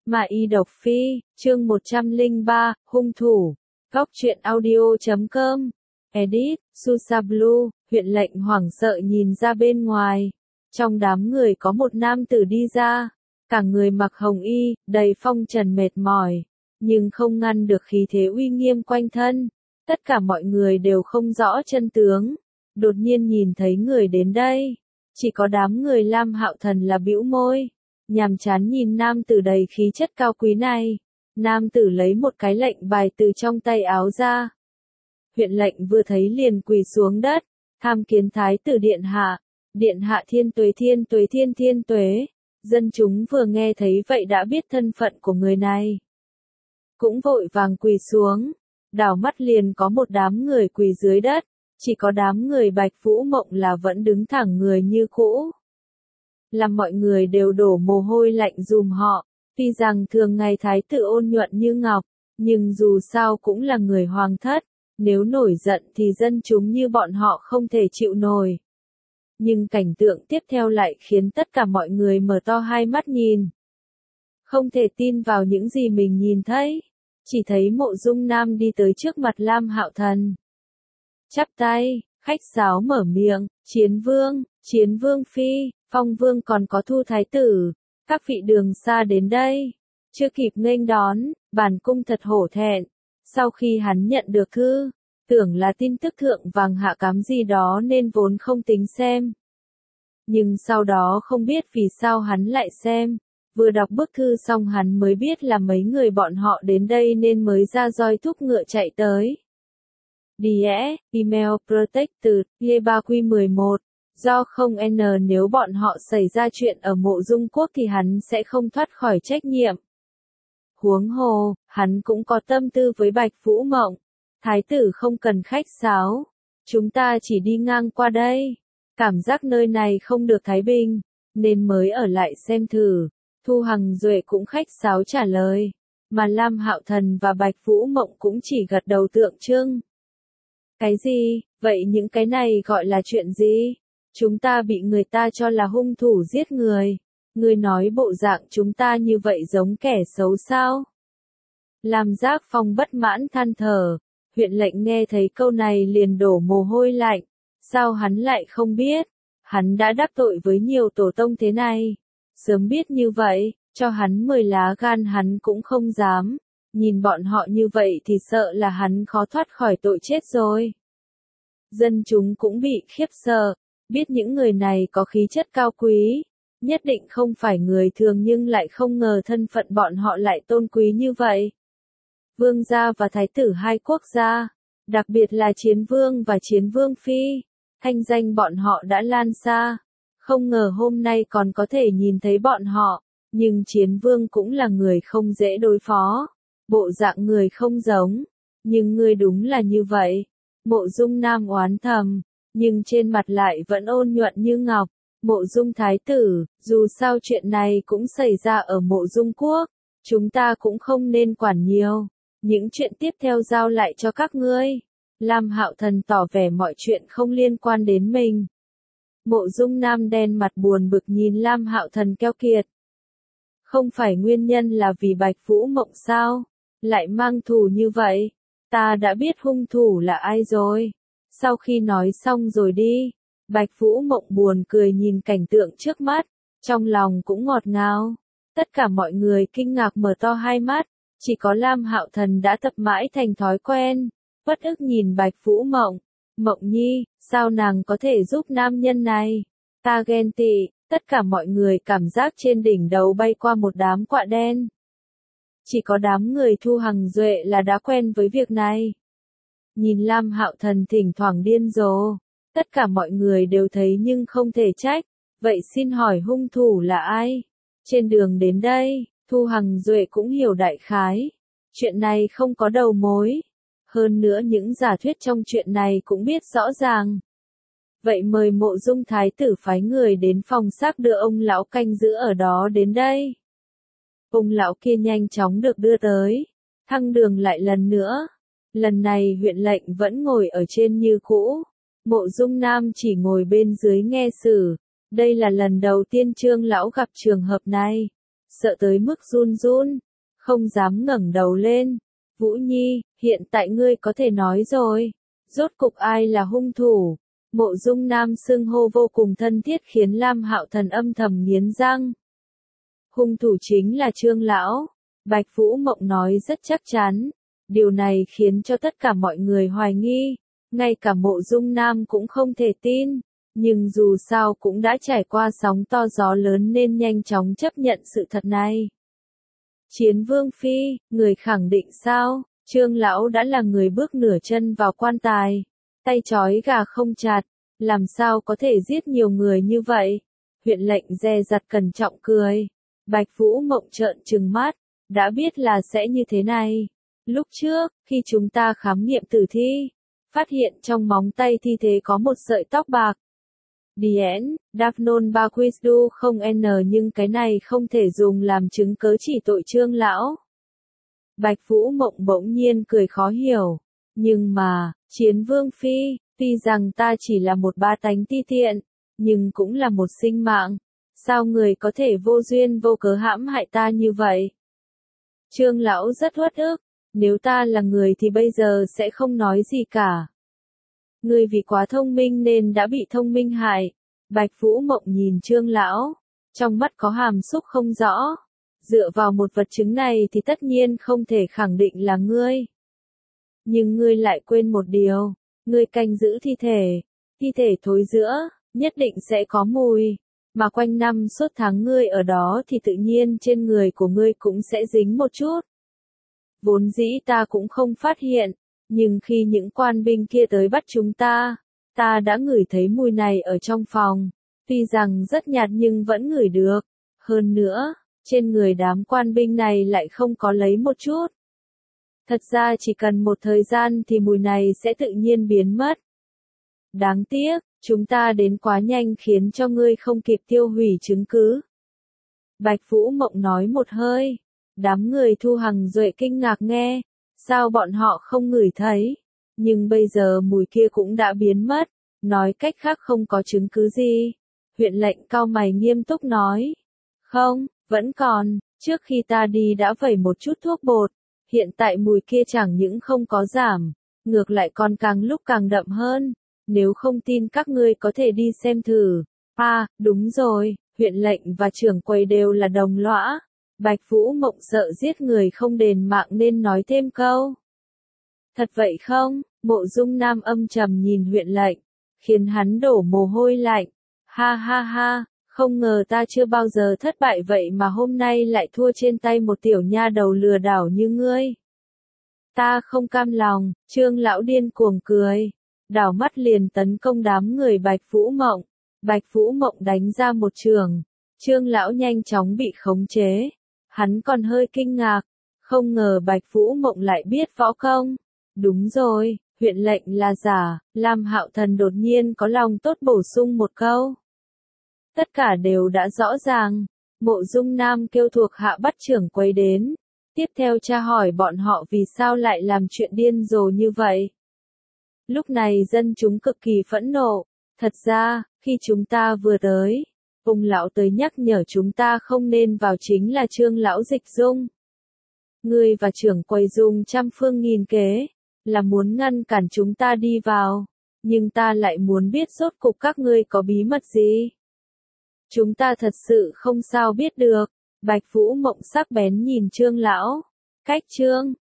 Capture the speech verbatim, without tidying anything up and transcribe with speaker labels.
Speaker 1: Mà y độc phi, chương một trăm lẻ ba, hung thủ. Góc truyện audio chấm com. Edit, Susablue, huyện lệnh hoảng sợ nhìn ra bên ngoài. Trong đám người có một nam tử đi ra. Cả người mặc hồng y, đầy phong trần mệt mỏi. Nhưng không ngăn được khí thế uy nghiêm quanh thân. Tất cả mọi người đều không rõ chân tướng. Đột nhiên nhìn thấy người đến đây. Chỉ có đám người Lam Hạo Thần là bĩu môi. Nhàm chán nhìn nam tử đầy khí chất cao quý này. Nam tử lấy một cái lệnh bài từ trong tay áo ra. Huyện lệnh vừa thấy liền quỳ xuống đất. Tham kiến thái tử điện hạ. Điện hạ thiên tuế thiên tuế thiên thiên tuế. Dân chúng vừa nghe thấy vậy đã biết thân phận của người này. Cũng vội vàng quỳ xuống. Đảo mắt liền có một đám người quỳ dưới đất. Chỉ có đám người Bạch Vũ Mộng là vẫn đứng thẳng người như cũ. Làm mọi người đều đổ mồ hôi lạnh dùm họ. Tuy rằng thường ngày thái tử ôn nhuận như ngọc, nhưng dù sao cũng là người hoàng thất. Nếu nổi giận thì dân chúng như bọn họ không thể chịu nổi. Nhưng cảnh tượng tiếp theo lại khiến tất cả mọi người mở to hai mắt nhìn. Không thể tin vào những gì mình nhìn thấy. Chỉ thấy Mộ Dung Nam đi tới trước mặt Lam Hạo Thần. Chắp tay, khách sáo mở miệng, Chiến Vương, Chiến Vương Phi, Phong Vương còn có Thu Thái Tử, các vị đường xa đến đây. Chưa kịp nghênh đón, bản cung thật hổ thẹn. Sau khi hắn nhận được thư, tưởng là tin tức thượng vàng hạ cám gì đó nên vốn không tính xem. Nhưng sau đó không biết vì sao hắn lại xem. Vừa đọc bức thư xong hắn mới biết là mấy người bọn họ đến đây nên mới ra roi thúc ngựa chạy tới. đê e, Email Protected, G ba Q mười một. Do không n nếu bọn họ xảy ra chuyện ở Mộ Dung Quốc thì hắn sẽ không thoát khỏi trách nhiệm. Huống hồ, hắn cũng có tâm tư với Bạch Vũ Mộng. Thái tử không cần khách sáo. Chúng ta chỉ đi ngang qua đây. Cảm giác nơi này không được thái bình, nên mới ở lại xem thử. Thu Hằng Duệ cũng khách sáo trả lời. Mà Lam Hạo Thần và Bạch Vũ Mộng cũng chỉ gật đầu tượng trưng. Cái gì? Vậy những cái này gọi là chuyện gì? Chúng ta bị người ta cho là hung thủ giết người. Người nói bộ dạng chúng ta như vậy giống kẻ xấu sao? Lam Giác Phong bất mãn than thở. Huyện lệnh nghe thấy câu này liền đổ mồ hôi lạnh. Sao hắn lại không biết? Hắn đã đắc tội với nhiều tổ tông thế này. Sớm biết như vậy, cho hắn mười lá gan hắn cũng không dám. Nhìn bọn họ như vậy thì sợ là hắn khó thoát khỏi tội chết rồi. Dân chúng cũng bị khiếp sợ, biết những người này có khí chất cao quý, nhất định không phải người thường nhưng lại không ngờ thân phận bọn họ lại tôn quý như vậy. Vương gia và thái tử hai quốc gia, đặc biệt là Chiến Vương và Chiến Vương Phi, thanh danh bọn họ đã lan xa. Không ngờ hôm nay còn có thể nhìn thấy bọn họ, nhưng Chiến Vương cũng là người không dễ đối phó. Bộ dạng người không giống, nhưng người đúng là như vậy. Mộ Dung Nam oán thầm, nhưng trên mặt lại vẫn ôn nhuận như ngọc. Mộ Dung Thái Tử, dù sao chuyện này cũng xảy ra ở Mộ Dung Quốc, chúng ta cũng không nên quản nhiều. Những chuyện tiếp theo giao lại cho các ngươi. Lam Hạo Thần tỏ vẻ mọi chuyện không liên quan đến mình. Mộ Dung Nam đen mặt buồn bực nhìn Lam Hạo Thần keo kiệt. Không phải nguyên nhân là vì Bạch Vũ Mộng sao? Lại mang thù như vậy? Ta đã biết hung thủ là ai rồi. Sau khi nói xong rồi đi, Bạch Vũ Mộng buồn cười nhìn cảnh tượng trước mắt, trong lòng cũng ngọt ngào. Tất cả mọi người kinh ngạc mở to hai mắt, chỉ có Lam Hạo Thần đã tập mãi thành thói quen, bất ức nhìn Bạch Vũ Mộng. Mộng nhi, sao nàng có thể giúp nam nhân này? Ta ghen tị. Tất cả mọi người cảm giác trên đỉnh đầu bay qua một đám quạ đen. Chỉ có đám người Thu Hằng Duệ là đã quen với việc này. Nhìn Lam Hạo Thần thỉnh thoảng điên rồ, tất cả mọi người đều thấy nhưng không thể trách. Vậy xin hỏi hung thủ là ai? Trên đường đến đây, Thu Hằng Duệ cũng hiểu đại khái. Chuyện này không có đầu mối. Hơn nữa những giả thuyết trong chuyện này cũng biết rõ ràng. Vậy mời Mộ Dung Thái Tử phái người đến phòng xác đưa ông lão canh giữ ở đó đến đây. Ông lão kia nhanh chóng được đưa tới. Thăng đường lại lần nữa. Lần này huyện lệnh vẫn ngồi ở trên như cũ. Mộ Dung Nam chỉ ngồi bên dưới nghe xử. Đây là lần đầu tiên Trương lão gặp trường hợp này. sợ tới mức run run, không dám ngẩng đầu lên. Vũ Nhi, hiện tại ngươi có thể nói rồi. Rốt cục ai là hung thủ? Mộ Dung Nam xưng hô vô cùng thân thiết khiến Lam Hạo Thần âm thầm nghiến răng. Hung thủ chính là Trương Lão. Bạch Vũ Mộng nói rất chắc chắn. Điều này khiến cho tất cả mọi người hoài nghi. Ngay cả Mộ Dung Nam cũng không thể tin. Nhưng dù sao cũng đã trải qua sóng to gió lớn nên nhanh chóng chấp nhận sự thật này. Chiến Vương Phi, người khẳng định sao? Trương Lão đã là người bước nửa chân vào quan tài. Tay trói gà không chặt. Làm sao có thể giết nhiều người như vậy? Huyện lệnh dè dặt cẩn trọng cười. Bạch Vũ Mộng trợn trừng mắt. Đã biết là sẽ như thế này. Lúc trước, khi chúng ta khám nghiệm tử thi, phát hiện trong móng tay thi thể có một sợi tóc bạc. Dien, Daphnon Baquisdu không n nhưng cái này không thể dùng làm chứng cớ chỉ tội Trương Lão. Bạch Vũ Mộng bỗng nhiên cười khó hiểu. Nhưng mà, Chiến Vương Phi, tuy rằng ta chỉ là một ba tánh ti tiện, nhưng cũng là một sinh mạng. Sao người có thể vô duyên vô cớ hãm hại ta như vậy? Trương Lão rất uất ức. Nếu ta là người thì bây giờ sẽ không nói gì cả. Ngươi vì quá thông minh nên đã bị thông minh hại. Bạch Vũ Mộng nhìn Trương Lão. Trong mắt có hàm xúc không rõ. Dựa vào một vật chứng này thì tất nhiên không thể khẳng định là ngươi. Nhưng ngươi lại quên một điều. Ngươi canh giữ thi thể. Thi thể thối rữa, nhất định sẽ có mùi. Mà quanh năm suốt tháng ngươi ở đó thì tự nhiên trên người của ngươi cũng sẽ dính một chút. Vốn dĩ ta cũng không phát hiện, nhưng khi những quan binh kia tới bắt chúng ta, ta đã ngửi thấy mùi này ở trong phòng, tuy rằng rất nhạt nhưng vẫn ngửi được. Hơn nữa, trên người đám quan binh này lại không có lấy một chút. Thật ra chỉ cần một thời gian thì mùi này sẽ tự nhiên biến mất. Đáng tiếc, chúng ta đến quá nhanh khiến cho ngươi không kịp tiêu hủy chứng cứ. Bạch Vũ Mộng nói một hơi. Đám người Thu Hằng Duệ kinh ngạc nghe, sao bọn họ không ngửi thấy, nhưng bây giờ mùi kia cũng đã biến mất, nói cách khác không có chứng cứ gì. Huyện lệnh cau mày nghiêm túc nói, không, vẫn còn, trước khi ta đi đã vẩy một chút thuốc bột, hiện tại mùi kia chẳng những không có giảm, ngược lại còn càng lúc càng đậm hơn, nếu không tin các ngươi có thể đi xem thử. À, đúng rồi, huyện lệnh và trưởng quầy đều là đồng lõa. Bạch Vũ Mộng sợ giết người không đền mạng nên nói thêm câu. Thật vậy không? Mộ Dung Nam âm trầm nhìn huyện lệnh, khiến hắn đổ mồ hôi lạnh. Ha ha ha, không ngờ ta chưa bao giờ thất bại vậy mà hôm nay lại thua trên tay một tiểu nha đầu lừa đảo như ngươi. Ta không cam lòng, Trương Lão điên cuồng cười, đảo mắt liền tấn công đám người Bạch Vũ Mộng. Bạch Vũ Mộng đánh ra một trường, Trương Lão nhanh chóng bị khống chế. Hắn còn hơi kinh ngạc, không ngờ Bạch Vũ Mộng lại biết võ công. Đúng rồi, huyện lệnh là giả. Lam Hạo Thần đột nhiên có lòng tốt bổ sung một câu. Tất cả đều đã rõ ràng. Mộ Dung Nam kêu thuộc hạ bắt trưởng quầy đến, tiếp theo tra hỏi bọn họ vì sao lại làm chuyện điên rồ như vậy. Lúc này dân chúng cực kỳ phẫn nộ. Thật ra, khi chúng ta vừa tới, ông lão tới nhắc nhở chúng ta không nên vào chính là Trương Lão Dịch Dung. Ngươi và trưởng quầy dùng trăm phương nghìn kế, là muốn ngăn cản chúng ta đi vào, nhưng ta lại muốn biết rốt cục các ngươi có bí mật gì. Chúng ta thật sự không sao biết được. Bạch Vũ Mộng sắc bén nhìn Trương Lão. Cách Trương,